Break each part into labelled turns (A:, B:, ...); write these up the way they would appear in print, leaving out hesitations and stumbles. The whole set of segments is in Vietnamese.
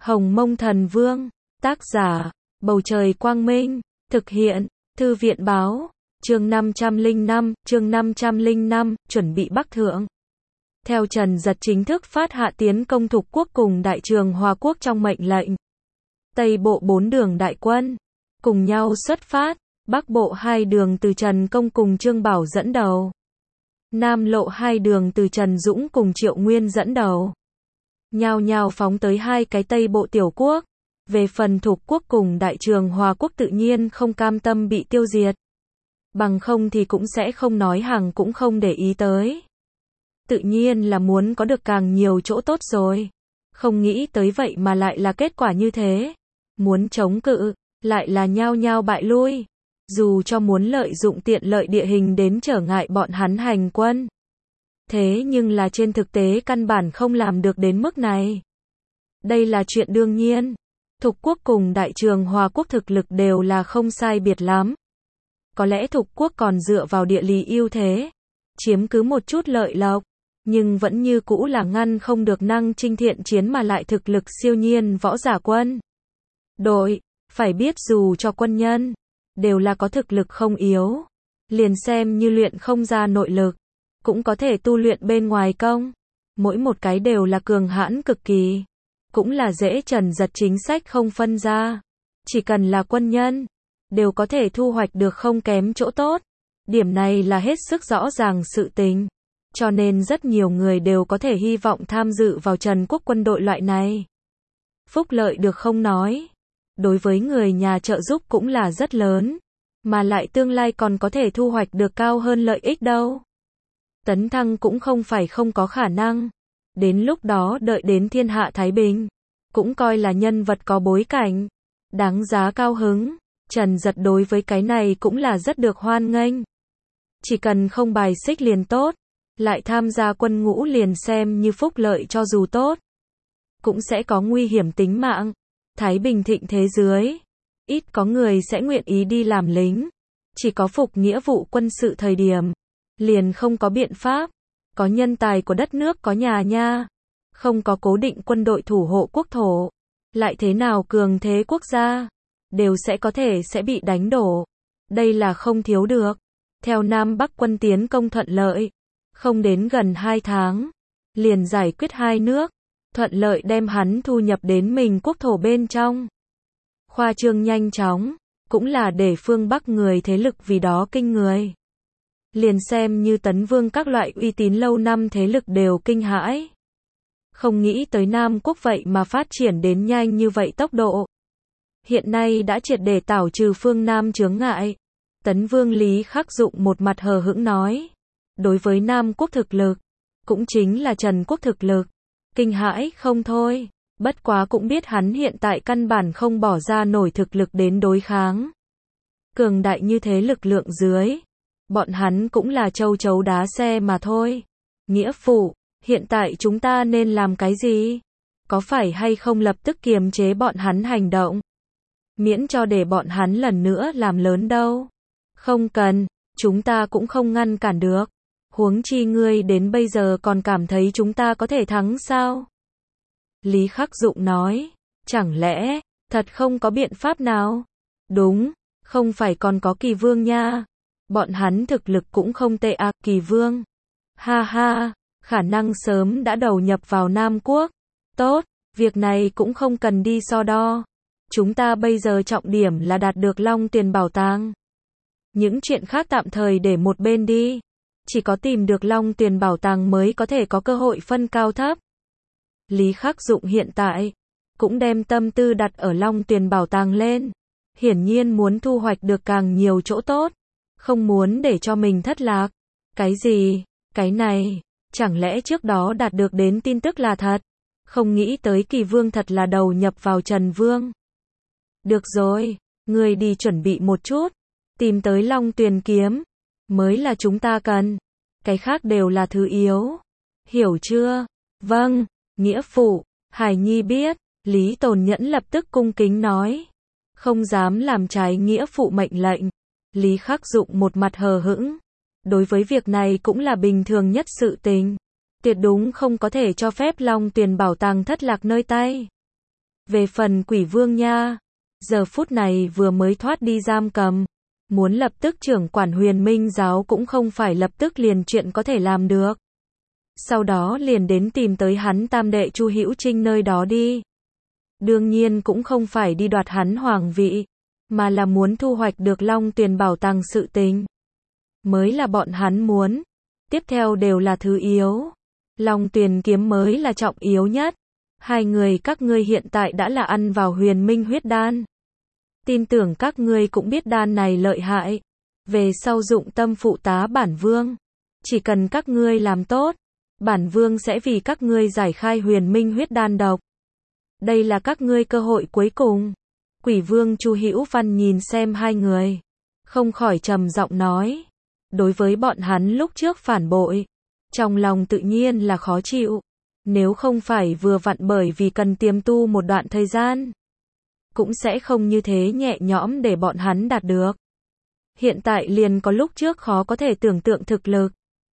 A: Hồng Mông Thần Vương, tác giả, Bầu Trời Quang Minh, thực hiện, Thư viện Báo, chương 505, chuẩn bị Bắc Thượng. Theo Trần Dật chính thức phát hạ tiến công Thục Quốc cùng Đại Trường Hoa Quốc trong mệnh lệnh. Tây Bộ 4 đường đại quân, cùng nhau xuất phát, Bắc Bộ 2 đường từ Trần Công cùng Trương Bảo dẫn đầu. Nam Lộ 2 đường từ Trần Dũng cùng Triệu Nguyên dẫn đầu. Nhao nhao phóng tới hai cái Tây Bộ tiểu quốc. Về phần Thục Quốc cùng Đại Trường Hoa Quốc tự nhiên không cam tâm bị tiêu diệt. Bằng không thì cũng sẽ không nói hàng cũng không để ý tới. Tự nhiên là muốn có được càng nhiều chỗ tốt rồi. Không nghĩ tới vậy mà lại là kết quả như thế. Muốn chống cự, lại là nhao nhao bại lui. Dù cho muốn lợi dụng tiện lợi địa hình đến trở ngại bọn hắn hành quân. Thế nhưng là trên thực tế căn bản không làm được đến mức này. Đây là chuyện đương nhiên. Thục Quốc cùng Đại Trường Hoa Quốc thực lực đều là không sai biệt lắm. Có lẽ Thục Quốc còn dựa vào địa lý ưu thế, chiếm cứ một chút lợi lộc, nhưng vẫn như cũ là ngăn không được năng chinh thiện chiến mà lại thực lực siêu nhiên võ giả quân. Đội, phải biết dù cho quân nhân, đều là có thực lực không yếu. Liền xem như luyện không ra nội lực, cũng có thể tu luyện bên ngoài công. Mỗi một cái đều là cường hãn cực kỳ. Cũng là dễ Trần Dật chính sách không phân ra. Chỉ cần là quân nhân, đều có thể thu hoạch được không kém chỗ tốt. Điểm này là hết sức rõ ràng sự tình. Cho nên rất nhiều người đều có thể hy vọng tham dự vào Trần Quốc quân đội loại này. Phúc lợi được không nói. Đối với người nhà trợ giúp cũng là rất lớn. Mà lại tương lai còn có thể thu hoạch được cao hơn lợi ích đâu. Tấn thăng cũng không phải không có khả năng. Đến lúc đó đợi đến thiên hạ thái bình, cũng coi là nhân vật có bối cảnh, đáng giá cao hứng. Trần Dật đối với cái này cũng là rất được hoan nghênh. Chỉ cần không bài xích liền tốt, lại tham gia quân ngũ liền xem như phúc lợi cho dù tốt. Cũng sẽ có nguy hiểm tính mạng. Thái bình thịnh thế dưới, ít có người sẽ nguyện ý đi làm lính. Chỉ có phục nghĩa vụ quân sự thời điểm, liền không có biện pháp. Có nhân tài của đất nước có nhà nha. Không có cố định quân đội thủ hộ quốc thổ. Lại thế nào cường thế quốc gia, đều sẽ có thể sẽ bị đánh đổ. Đây là không thiếu được. Theo Nam Bắc quân tiến công thuận lợi. Không đến gần 2 tháng. Liền giải quyết hai nước. Thuận lợi đem hắn thu nhập đến mình quốc thổ bên trong. Khoa trương nhanh chóng. Cũng là để phương Bắc người thế lực vì đó kinh người. Liền xem như Tấn Vương các loại uy tín lâu năm thế lực đều kinh hãi. Không nghĩ tới Nam Quốc vậy mà phát triển đến nhanh như vậy tốc độ. Hiện nay đã triệt để tảo trừ phương Nam chướng ngại. Tấn Vương Lý Khắc Dụng một mặt hờ hững nói. Đối với Nam Quốc thực lực, cũng chính là Trần Quốc thực lực, kinh hãi không thôi. Bất quá cũng biết hắn hiện tại căn bản không bỏ ra nổi thực lực đến đối kháng. Cường đại như thế lực lượng dưới. Bọn hắn cũng là châu chấu đá xe mà thôi. Nghĩa phụ, hiện tại chúng ta nên làm cái gì? Có phải hay không lập tức kiềm chế bọn hắn hành động? Miễn cho để bọn hắn lần nữa làm lớn đâu. Không cần, chúng ta cũng không ngăn cản được. Huống chi ngươi đến bây giờ còn cảm thấy chúng ta có thể thắng sao? Lý Khắc Dụng nói, chẳng lẽ, thật không có biện pháp nào? Đúng, không phải còn có Kỳ Vương nha. Bọn hắn thực lực cũng không tệ à, Kỳ Vương. Ha ha, khả năng sớm đã đầu nhập vào Nam Quốc. Tốt, việc này cũng không cần đi so đo. Chúng ta bây giờ trọng điểm là đạt được Long Tuyền bảo tàng. Những chuyện khác tạm thời để một bên đi. Chỉ có tìm được Long Tuyền bảo tàng mới có thể có cơ hội phân cao thấp. Lý Khắc Dụng hiện tại cũng đem tâm tư đặt ở Long Tuyền bảo tàng lên. Hiển nhiên muốn thu hoạch được càng nhiều chỗ tốt. Không muốn để cho mình thất lạc. Cái gì? Cái này, chẳng lẽ trước đó đạt được đến tin tức là thật? Không nghĩ tới Kỳ Vương thật là đầu nhập vào Trần Vương. Được rồi, ngươi đi chuẩn bị một chút. Tìm tới Long Tuyền kiếm. Mới là chúng ta cần. Cái khác đều là thứ yếu. Hiểu chưa? Vâng, nghĩa phụ, Hải Nhi biết. Lý Tồn Nhẫn lập tức cung kính nói. Không dám làm trái nghĩa phụ mệnh lệnh. Lý Khắc Dụng một mặt hờ hững. Đối với việc này cũng là bình thường nhất sự tình. Tuyệt đúng không có thể cho phép Long Tuyền bảo tàng thất lạc nơi tay. Về phần quỷ vương nha, giờ phút này vừa mới thoát đi giam cầm, muốn lập tức trưởng quản Huyền Minh giáo cũng không phải lập tức liền chuyện có thể làm được. Sau đó liền đến tìm tới hắn tam đệ Chu Hữu Trinh nơi đó đi. Đương nhiên cũng không phải đi đoạt hắn hoàng vị, mà là muốn thu hoạch được Long Tuyền bảo tàng sự tình. Mới là bọn hắn muốn. Tiếp theo đều là thứ yếu. Long Tuyền kiếm mới là trọng yếu nhất. Hai người các ngươi hiện tại đã là ăn vào Huyền Minh huyết đan. Tin tưởng các ngươi cũng biết đan này lợi hại. Về sau dụng tâm phụ tá bản vương. Chỉ cần các ngươi làm tốt, bản vương sẽ vì các ngươi giải khai Huyền Minh huyết đan độc. Đây là các ngươi cơ hội cuối cùng. Quỷ vương Chu Hữu Văn nhìn xem hai người, không khỏi trầm giọng nói. Đối với bọn hắn lúc trước phản bội, trong lòng tự nhiên là khó chịu. Nếu không phải vừa vặn bởi vì cần tiềm tu một đoạn thời gian, cũng sẽ không như thế nhẹ nhõm để bọn hắn đạt được. Hiện tại liền có lúc trước khó có thể tưởng tượng thực lực.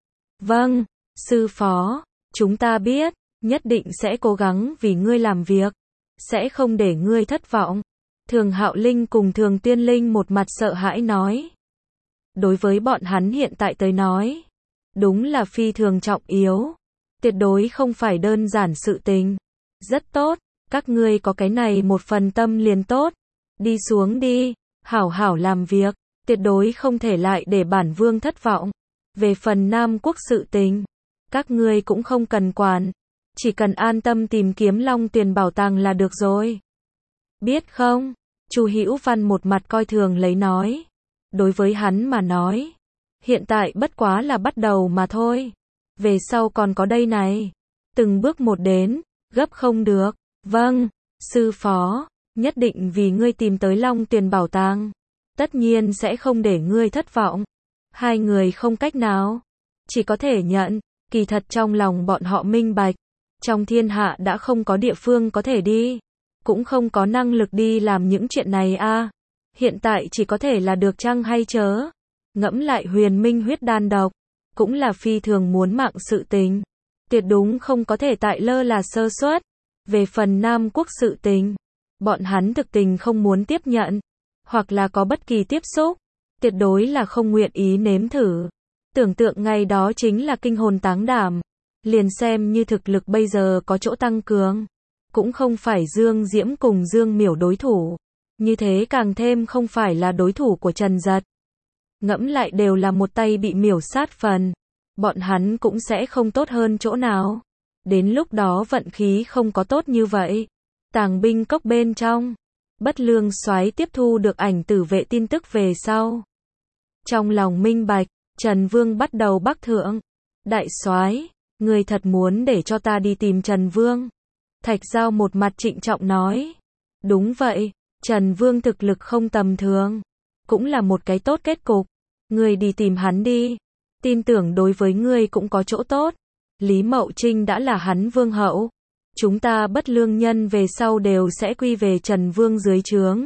A: Vâng, sư phó, chúng ta biết, nhất định sẽ cố gắng vì ngươi làm việc, sẽ không để ngươi thất vọng. Thường Hạo Linh cùng Thường Tiên Linh một mặt sợ hãi nói. Đối với bọn hắn hiện tại tới nói, đúng là phi thường trọng yếu, tuyệt đối không phải đơn giản sự tình. Rất tốt, các ngươi có cái này một phần tâm liền tốt. Đi xuống đi, hảo hảo làm việc, tuyệt đối không thể lại để bản vương thất vọng. Về phần Nam Quốc sự tình, các ngươi cũng không cần quản, chỉ cần an tâm tìm kiếm Long Tuyền bảo tàng là được rồi. Biết không? Chu Hữu Văn một mặt coi thường lấy nói. Đối với hắn mà nói, hiện tại bất quá là bắt đầu mà thôi. Về sau còn có đây này. Từng bước một đến, gấp không được. Vâng, sư phó, nhất định vì ngươi tìm tới Long Tuyền bảo tàng. Tất nhiên sẽ không để ngươi thất vọng. Hai người không cách nào, chỉ có thể nhận. Kỳ thật trong lòng bọn họ minh bạch, trong thiên hạ đã không có địa phương có thể đi, cũng không có năng lực đi làm những chuyện này a. Hiện tại chỉ có thể là được chăng hay chớ. Ngẫm lại Huyền Minh huyết đan độc, cũng là phi thường muốn mạng sự tình. Tuyệt đúng không có thể tại lơ là sơ suất. Về phần Nam Quốc sự tình, bọn hắn thực tình không muốn tiếp nhận, hoặc là có bất kỳ tiếp xúc, tuyệt đối là không nguyện ý nếm thử. Tưởng tượng ngày đó chính là kinh hồn táng đảm. Liền xem như thực lực bây giờ có chỗ tăng cường, cũng không phải Dương Diễm cùng Dương Miểu đối thủ. Như thế càng thêm không phải là đối thủ của Trần Dật. Ngẫm lại đều là một tay bị miểu sát phần. Bọn hắn cũng sẽ không tốt hơn chỗ nào. Đến lúc đó vận khí không có tốt như vậy. Tàng binh cốc bên trong, Bất Lương Soái tiếp thu được ảnh tử vệ tin tức về sau. Trong lòng minh bạch, Trần Vương bắt đầu bắc thượng. Đại soái, người thật muốn để cho ta đi tìm Trần Vương? Thạch Giao một mặt trịnh trọng nói. Đúng vậy, Trần Vương thực lực không tầm thường, cũng là một cái tốt kết cục. Ngươi đi tìm hắn đi, tin tưởng đối với ngươi cũng có chỗ tốt. Lý Mậu Trinh đã là hắn vương hậu, chúng ta Bất Lương nhân về sau đều sẽ quy về Trần Vương dưới trướng.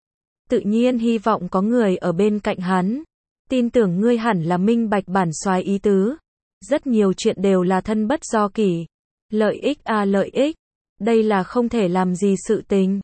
A: Tự nhiên hy vọng có người ở bên cạnh hắn. Tin tưởng ngươi hẳn là minh bạch bản soái ý tứ. Rất nhiều chuyện đều là thân bất do kỷ. Lợi ích lợi ích. Đây là không thể làm gì sự tình.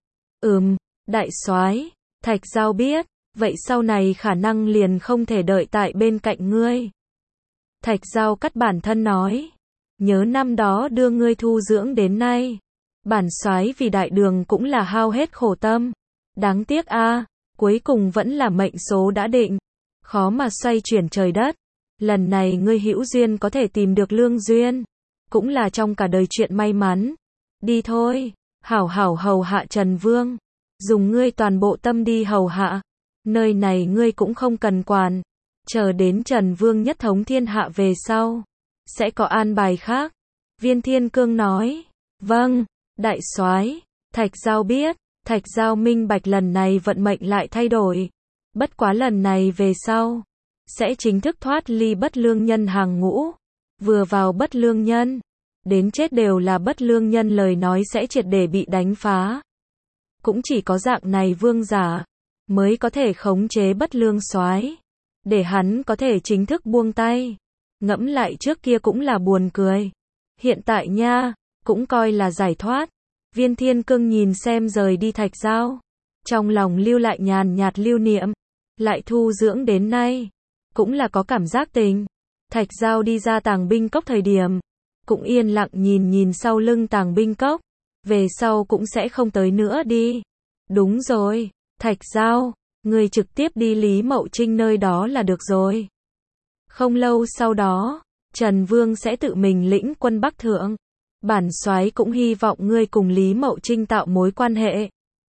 A: Đại soái, Thạch Giao biết, vậy sau này khả năng liền không thể đợi tại bên cạnh ngươi. Thạch Giao cắt bản thân nói, nhớ năm đó đưa ngươi thu dưỡng đến nay, bản soái vì đại đường cũng là hao hết khổ tâm. Đáng tiếc cuối cùng vẫn là mệnh số đã định, khó mà xoay chuyển trời đất. Lần này ngươi hữu duyên có thể tìm được lương duyên, cũng là trong cả đời chuyện may mắn. Đi thôi, hảo hảo hầu hạ Trần Vương, dùng ngươi toàn bộ tâm đi hầu hạ. Nơi này ngươi cũng không cần quản, chờ đến Trần Vương nhất thống thiên hạ về sau, sẽ có an bài khác. Viên Thiên Cương nói. Vâng, đại soái. Thạch Giao biết, Thạch Giao minh bạch lần này vận mệnh lại thay đổi. Bất quá lần này về sau, sẽ chính thức thoát ly Bất Lương nhân hàng ngũ. Vừa vào Bất Lương nhân, đến chết đều là Bất Lương nhân lời nói sẽ triệt để bị đánh phá. Cũng chỉ có dạng này vương giả mới có thể khống chế Bất Lương soái, để hắn có thể chính thức buông tay. Ngẫm lại trước kia cũng là buồn cười, hiện tại nha, cũng coi là giải thoát. Viên Thiên Cương nhìn xem rời đi Thạch Giao. Trong lòng lưu lại nhàn nhạt lưu niệm. Lại thu dưỡng đến nay. Cũng là có cảm giác tình. Thạch Giao đi ra Tàng Binh Cốc thời điểm. Cũng yên lặng nhìn nhìn sau lưng Tàng Binh Cốc. Về sau cũng sẽ không tới nữa đi. Đúng rồi, Thạch Giao, người trực tiếp đi Lý Mậu Trinh nơi đó là được rồi. Không lâu sau đó, Trần Vương sẽ tự mình lĩnh quân Bắc Thượng. Bản soái cũng hy vọng ngươi cùng Lý Mậu Trinh tạo mối quan hệ.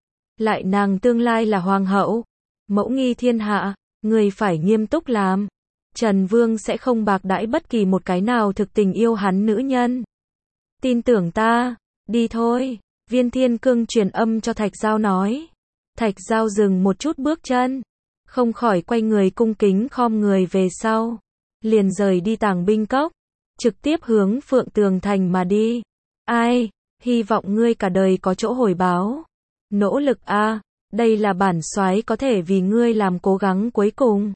A: Lại nàng tương lai là hoàng hậu, mẫu nghi thiên hạ, ngươi phải nghiêm túc làm. Trần Vương sẽ không bạc đãi bất kỳ một cái nào thực tình yêu hắn nữ nhân. Tin tưởng ta, đi thôi. Viên Thiên Cương truyền âm cho Thạch Giao nói. Thạch Giao dừng một chút bước chân, không khỏi quay người cung kính khom người về sau, liền rời đi Tàng Binh Cốc, trực tiếp hướng Phượng Tường Thành mà đi. Ai, hy vọng ngươi cả đời có chỗ hồi báo. Nỗ lực a, đây là bản soái có thể vì ngươi làm cố gắng cuối cùng.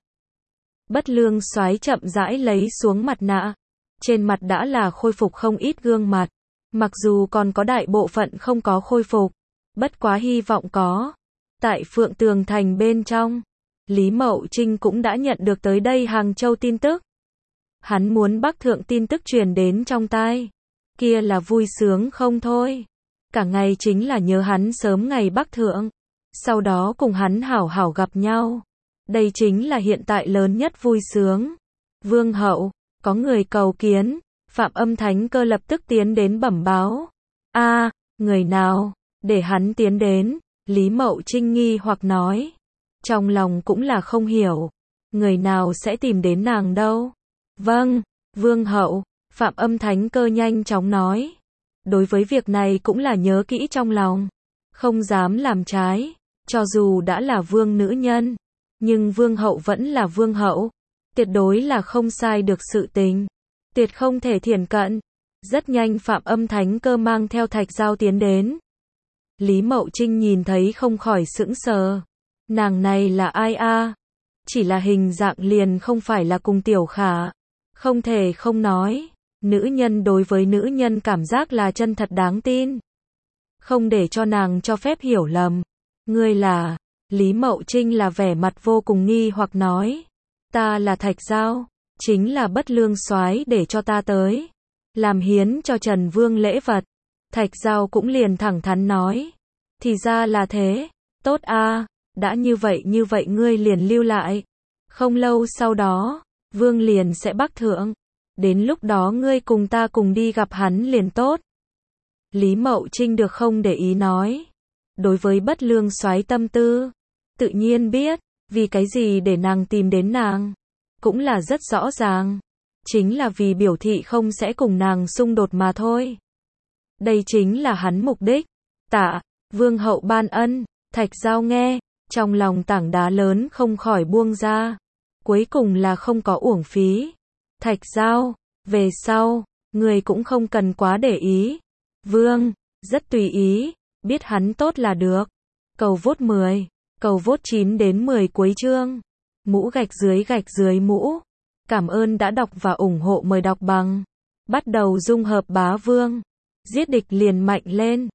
A: Bất Lương soái chậm rãi lấy xuống mặt nạ, trên mặt đã là khôi phục không ít gương mặt, mặc dù còn có đại bộ phận không có khôi phục, bất quá hy vọng có. Tại Phượng Tường Thành bên trong, Lý Mậu Trinh cũng đã nhận được tới đây Hàng Châu tin tức. Hắn muốn Bắc Thượng tin tức truyền đến trong tai, kia là vui sướng không thôi. Cả ngày chính là nhớ hắn sớm ngày Bắc Thượng, sau đó cùng hắn hảo hảo gặp nhau. Đây chính là hiện tại lớn nhất vui sướng. Vương hậu, có người cầu kiến. Phạm Âm Thánh Cơ lập tức tiến đến bẩm báo. A, người nào? Để hắn tiến đến. Lý Mậu Trinh nghi hoặc nói. Trong lòng cũng là không hiểu. Người nào sẽ tìm đến nàng đâu? Vâng, Vương hậu. Phạm Âm Thánh Cơ nhanh chóng nói. Đối với việc này cũng là nhớ kỹ trong lòng. Không dám làm trái. Cho dù đã là vương nữ nhân, nhưng vương hậu vẫn là vương hậu. Tuyệt đối là không sai được sự tình. Tuyệt không thể thiển cận. Rất nhanh Phạm Âm Thánh Cơ mang theo Thạch Giao tiến đến. Lý Mậu Trinh nhìn thấy không khỏi sững sờ. Nàng này là ai a? Chỉ là hình dạng liền không phải là cùng Tiểu Khả. Không thể không nói. Nữ nhân đối với nữ nhân cảm giác là chân thật đáng tin. Không để cho nàng cho phép hiểu lầm. Ngươi là... Lý Mậu Trinh là vẻ mặt vô cùng nghi hoặc nói. Ta là Thạch Giao. Chính là Bất Lương soái để cho ta tới. Làm hiến cho Trần Vương lễ vật. Thạch Giao cũng liền thẳng thắn nói. Thì ra là thế. Tốt a, đã như vậy ngươi liền lưu lại. Không lâu sau đó, Vương liền sẽ Bắc Thượng. Đến lúc đó ngươi cùng ta cùng đi gặp hắn liền tốt. Lý Mậu Trinh được không để ý nói. Đối với Bất Lương soái tâm tư, tự nhiên biết, vì cái gì để nàng tìm đến nàng. Cũng là rất rõ ràng. Chính là vì biểu thị không sẽ cùng nàng xung đột mà thôi. Đây chính là hắn mục đích. Tạ, Vương hậu ban ân. Thạch Giao nghe, trong lòng tảng đá lớn không khỏi buông ra. Cuối cùng là không có uổng phí. Thạch Giao, về sau, người cũng không cần quá để ý. Vương, rất tùy ý, biết hắn tốt là được. Cầu vote 10, cầu vote 9 đến 10 cuối chương. Mũ gạch dưới mũ. Cảm ơn đã đọc và ủng hộ, mời đọc bằng. Bắt đầu dung hợp bá vương. Giết địch liền mạnh lên.